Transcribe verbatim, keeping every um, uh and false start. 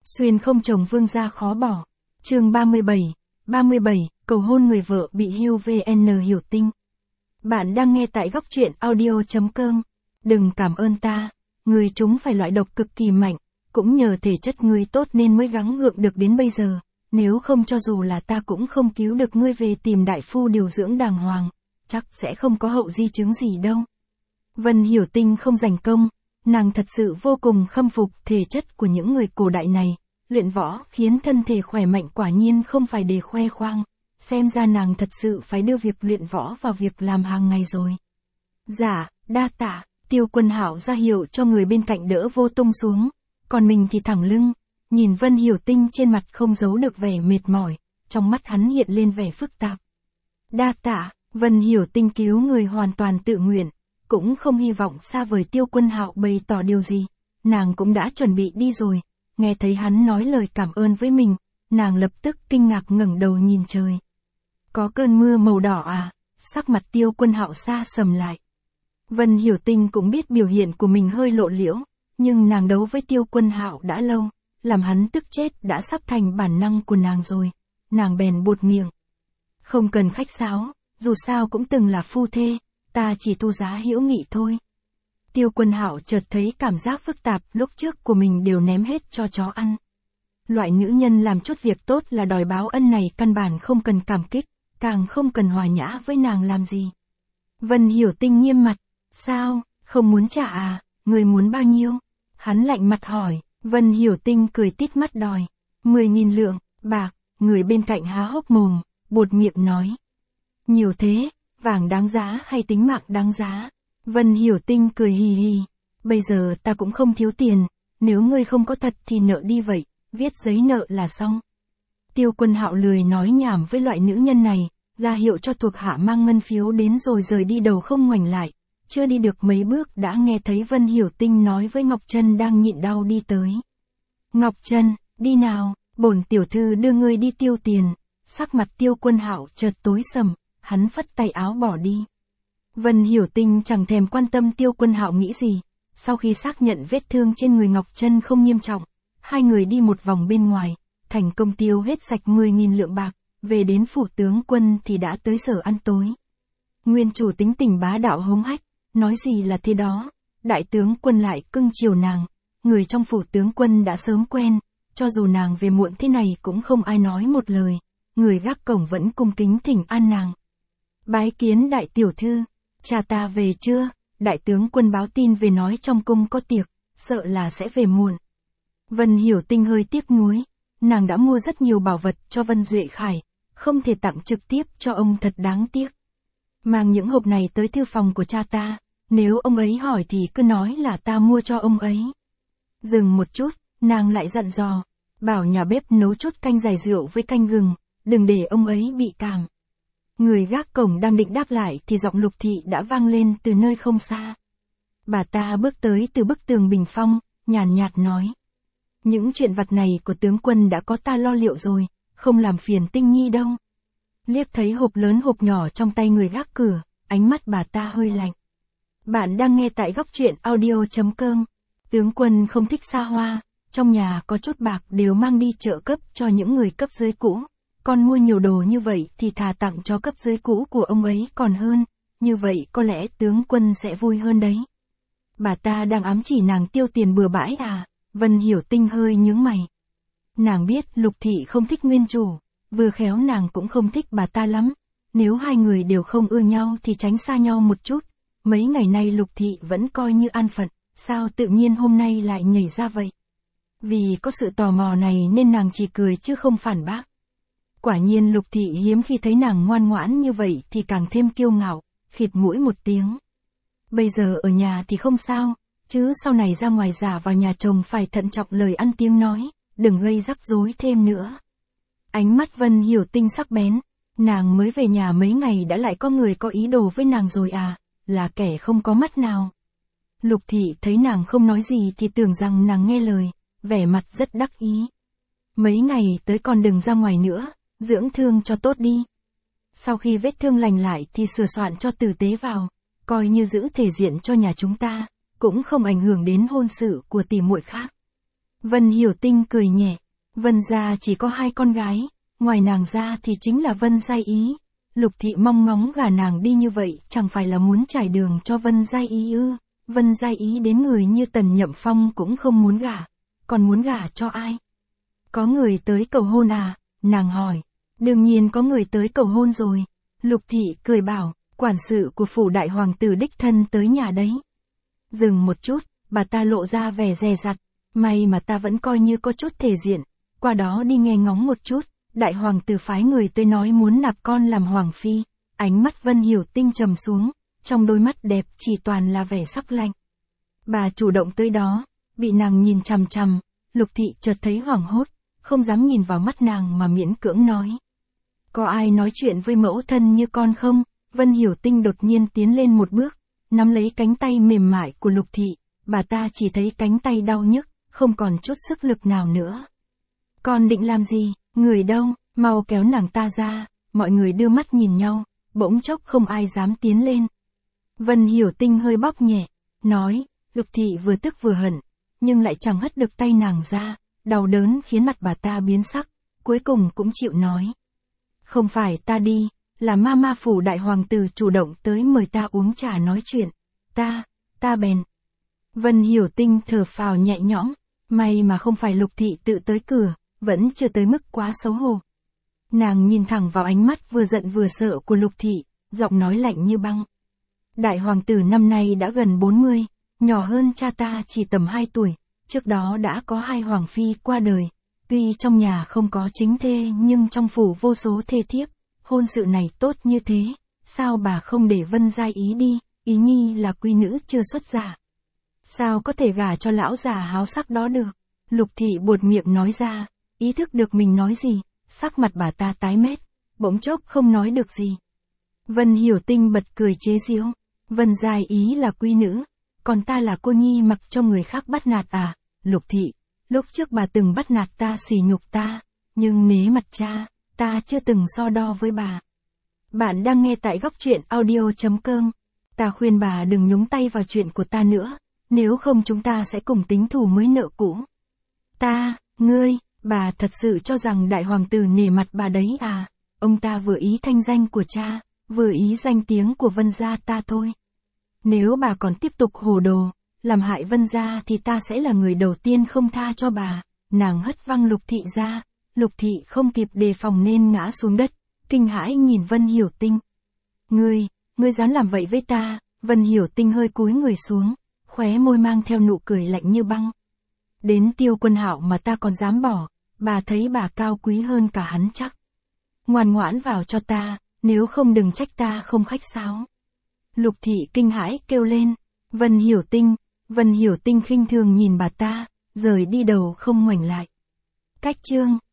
Xuyên không chồng vương gia khó bỏ. Chương ba mươi bảy, ba mươi bảy, cầu hôn người vợ bị hưu vê en Hiểu Tinh. Bạn đang nghe tại góc truyện audio chấm com. Đừng cảm ơn ta, ngươi chúng phải loại độc cực kỳ mạnh, cũng nhờ thể chất ngươi tốt nên mới gắng gượng được đến bây giờ, nếu không cho dù là ta cũng không cứu được ngươi về tìm đại phu điều dưỡng đàng hoàng, chắc sẽ không có hậu di chứng gì đâu. Vân Hiểu Tinh không giành công, nàng thật sự vô cùng khâm phục thể chất của những người cổ đại này, luyện võ khiến thân thể khỏe mạnh quả nhiên không phải để khoe khoang, xem ra nàng thật sự phải đưa việc luyện võ vào việc làm hàng ngày rồi. Dạ, đa tạ, Tiêu Quân Hạo ra hiệu cho người bên cạnh đỡ Vô Tung xuống, còn mình thì thẳng lưng, nhìn Vân Hiểu Tinh trên mặt không giấu được vẻ mệt mỏi, trong mắt hắn hiện lên vẻ phức tạp. Đa tạ, Vân Hiểu Tinh cứu người hoàn toàn tự nguyện, cũng không hy vọng xa vời Tiêu Quân Hạo bày tỏ điều gì, nàng cũng đã chuẩn bị đi rồi, nghe thấy hắn nói lời cảm ơn với mình, nàng lập tức kinh ngạc ngẩng đầu nhìn trời. Có cơn mưa màu đỏ à? Sắc mặt Tiêu Quân Hạo xa sầm lại. Vân Hiểu Tinh cũng biết biểu hiện của mình hơi lộ liễu, nhưng nàng đấu với Tiêu Quân Hạo đã lâu, làm hắn tức chết đã sắp thành bản năng của nàng rồi, nàng bèn buột miệng. Không cần khách sáo, dù sao cũng từng là phu thê, ta chỉ tu giá hữu nghị thôi. Tiêu Quân Hạo chợt thấy cảm giác phức tạp lúc trước của mình đều ném hết cho chó ăn. Loại nữ nhân làm chút việc tốt là đòi báo ân này căn bản không cần cảm kích, càng không cần hòa nhã với nàng làm gì. Vân Hiểu Tinh nghiêm mặt, sao, không muốn trả à, người muốn bao nhiêu? Hắn lạnh mặt hỏi, Vân Hiểu Tinh cười tít mắt đòi, mười nghìn lượng, bạc, người bên cạnh há hốc mồm, buột miệng nói. Nhiều thế, vàng đáng giá hay tính mạng đáng giá? Vân Hiểu Tinh cười hì hì, bây giờ ta cũng không thiếu tiền, nếu ngươi không có thật thì nợ đi vậy, viết giấy nợ là xong. Tiêu Quân Hạo lười nói nhảm với loại nữ nhân này, ra hiệu cho thuộc hạ mang ngân phiếu đến rồi rời đi đầu không ngoảnh lại, chưa đi được mấy bước đã nghe thấy Vân Hiểu Tinh nói với Ngọc Trân đang nhịn đau đi tới. Ngọc Trân, đi nào, bổn tiểu thư đưa ngươi đi tiêu tiền. Sắc mặt Tiêu Quân Hạo chợt tối sầm, hắn phất tay áo bỏ đi. Vân Hiểu Tinh chẳng thèm quan tâm Tiêu Quân Hạo nghĩ gì, sau khi xác nhận vết thương trên người Ngọc Trân không nghiêm trọng, hai người đi một vòng bên ngoài, thành công tiêu hết sạch mười nghìn lượng bạc, về đến phủ tướng quân thì đã tới giờ ăn tối. Nguyên chủ tính tình bá đạo hống hách, nói gì là thế đó, đại tướng quân lại cưng chiều nàng, người trong phủ tướng quân đã sớm quen, cho dù nàng về muộn thế này cũng không ai nói một lời, người gác cổng vẫn cung kính thỉnh an nàng. Bái kiến đại tiểu thư, cha ta về chưa? Đại tướng quân báo tin về nói trong cung có tiệc, sợ là sẽ về muộn. Vân Hiểu Tinh hơi tiếc nuối, nàng đã mua rất nhiều bảo vật cho Vân Duệ Khải, không thể tặng trực tiếp cho ông thật đáng tiếc. Mang những hộp này tới thư phòng của cha ta, nếu ông ấy hỏi thì cứ nói là ta mua cho ông ấy. Dừng một chút, nàng lại dặn dò, bảo nhà bếp nấu chút canh giải rượu với canh gừng, đừng để ông ấy bị cảm. Người gác cổng đang định đáp lại thì giọng Lục Thị đã vang lên từ nơi không xa. Bà ta bước tới từ bức tường bình phong, nhàn nhạt nói. Những chuyện vặt này của tướng quân đã có ta lo liệu rồi, không làm phiền Tinh Nhi đâu. Liếc thấy hộp lớn hộp nhỏ trong tay người gác cửa, ánh mắt bà ta hơi lạnh. Bạn đang nghe tại góc truyện audio chấm com. Tướng quân không thích xa hoa, trong nhà có chút bạc đều mang đi trợ cấp cho những người cấp dưới cũ. Con mua nhiều đồ như vậy thì thà tặng cho cấp dưới cũ của ông ấy còn hơn, như vậy có lẽ tướng quân sẽ vui hơn đấy. Bà ta đang ám chỉ nàng tiêu tiền bừa bãi à? Vân Hiểu Tinh hơi nhướng mày. Nàng biết Lục Thị không thích nguyên chủ, vừa khéo nàng cũng không thích bà ta lắm, nếu hai người đều không ưa nhau thì tránh xa nhau một chút, mấy ngày nay Lục Thị vẫn coi như an phận, sao tự nhiên hôm nay lại nhảy ra vậy? Vì có sự tò mò này nên nàng chỉ cười chứ không phản bác. Quả nhiên Lục Thị hiếm khi thấy nàng ngoan ngoãn như vậy thì càng thêm kiêu ngạo, khịt mũi một tiếng. Bây giờ ở nhà thì không sao, chứ sau này ra ngoài giả vào nhà chồng phải thận trọng lời ăn tiếng nói, đừng gây rắc rối thêm nữa. Ánh mắt Vân Hiểu Tinh sắc bén, nàng mới về nhà mấy ngày đã lại có người có ý đồ với nàng rồi à, là kẻ không có mắt nào. Lục Thị thấy nàng không nói gì thì tưởng rằng nàng nghe lời, vẻ mặt rất đắc ý. Mấy ngày tới còn đừng ra ngoài nữa, dưỡng thương cho tốt đi. Sau khi vết thương lành lại thì sửa soạn cho tử tế vào, coi như giữ thể diện cho nhà chúng ta, cũng không ảnh hưởng đến hôn sự của tỷ muội khác. Vân Hiểu Tinh cười nhẹ. Vân gia chỉ có hai con gái, ngoài nàng ra thì chính là Vân Giai Ý. Lục thị mong ngóng gả nàng đi như vậy chẳng phải là muốn trải đường cho Vân Giai Ý ư? Vân Giai Ý đến người như Tần Nhậm Phong cũng không muốn gả, còn muốn gả cho ai? Có người tới cầu hôn à? Nàng hỏi. Đương nhiên có người tới cầu hôn rồi. Lục thị cười bảo, quản sự của phủ đại hoàng tử đích thân tới nhà đấy. Dừng một chút, bà ta lộ ra vẻ dè dặt. May mà ta vẫn coi như có chút thể diện, qua đó đi nghe ngóng một chút. Đại hoàng tử phái người tới nói muốn nạp con làm hoàng phi. Ánh mắt Vân Hiểu Tinh trầm xuống, trong đôi mắt đẹp chỉ toàn là vẻ sắc lạnh. Bà chủ động tới đó, bị nàng nhìn chằm chằm, Lục thị chợt thấy hoảng hốt, không dám nhìn vào mắt nàng mà miễn cưỡng nói. Có ai nói chuyện với mẫu thân như con không? Vân Hiểu Tinh đột nhiên tiến lên một bước, nắm lấy cánh tay mềm mại của Lục thị, bà ta chỉ thấy cánh tay đau nhức, không còn chút sức lực nào nữa. Con định làm gì? Người đâu? Mau kéo nàng ta ra. Mọi người đưa mắt nhìn nhau, bỗng chốc không ai dám tiến lên. Vân Hiểu Tinh hơi bóp nhẹ, nói, Lục thị vừa tức vừa hận, nhưng lại chẳng hất được tay nàng ra, đau đớn khiến mặt bà ta biến sắc, cuối cùng cũng chịu nói. Không phải ta đi, là ma ma phủ đại hoàng tử chủ động tới mời ta uống trà nói chuyện, ta, ta bèn. Vân Hiểu Tinh thở phào nhẹ nhõm, may mà không phải Lục thị tự tới cửa, vẫn chưa tới mức quá xấu hổ. Nàng nhìn thẳng vào ánh mắt vừa giận vừa sợ của Lục thị, giọng nói lạnh như băng. Đại hoàng tử năm nay đã gần bốn mươi, nhỏ hơn cha ta chỉ tầm hai tuổi, trước đó đã có hai hoàng phi qua đời. Tuy trong nhà không có chính thê nhưng trong phủ vô số thê thiếp, hôn sự này tốt như thế, sao bà không để Vân Giai Ý đi? Ý nhi là quý nữ chưa xuất giá, sao có thể gả cho lão già háo sắc đó được? Lục thị buột miệng nói ra, ý thức được mình nói gì, sắc mặt bà ta tái mét, bỗng chốc không nói được gì. Vân Hiểu Tinh bật cười chế giễu, Vân Giai Ý là quý nữ, còn ta là cô nhi mặc cho người khác bắt nạt à? Lục thị, lúc trước bà từng bắt nạt ta sỉ nhục ta, nhưng nể mặt cha, ta chưa từng so đo với bà. Bạn đang nghe tại góc truyện audio chấm com. Ta khuyên bà đừng nhúng tay vào chuyện của ta nữa, nếu không chúng ta sẽ cùng tính thù mới nợ cũ. Ta, ngươi, bà thật sự cho rằng đại hoàng tử nể mặt bà đấy à? Ông ta vừa ý thanh danh của cha, vừa ý danh tiếng của Vân gia ta thôi. Nếu bà còn tiếp tục hồ đồ, làm hại Vân gia thì ta sẽ là người đầu tiên không tha cho bà. Nàng hất văng Lục thị ra, Lục thị không kịp đề phòng nên ngã xuống đất, kinh hãi nhìn Vân Hiểu Tinh. Ngươi, ngươi dám làm vậy với ta? Vân Hiểu Tinh hơi cúi người xuống, khóe môi mang theo nụ cười lạnh như băng. Đến Tiêu Quân Hạo mà ta còn dám bỏ, bà thấy bà cao quý hơn cả hắn chắc. Ngoan ngoãn vào cho ta, nếu không đừng trách ta không khách sáo. Lục thị kinh hãi kêu lên, Vân Hiểu Tinh, Vân Hiểu Tinh khinh thường nhìn bà ta, rời đi đầu không ngoảnh lại. Cách chương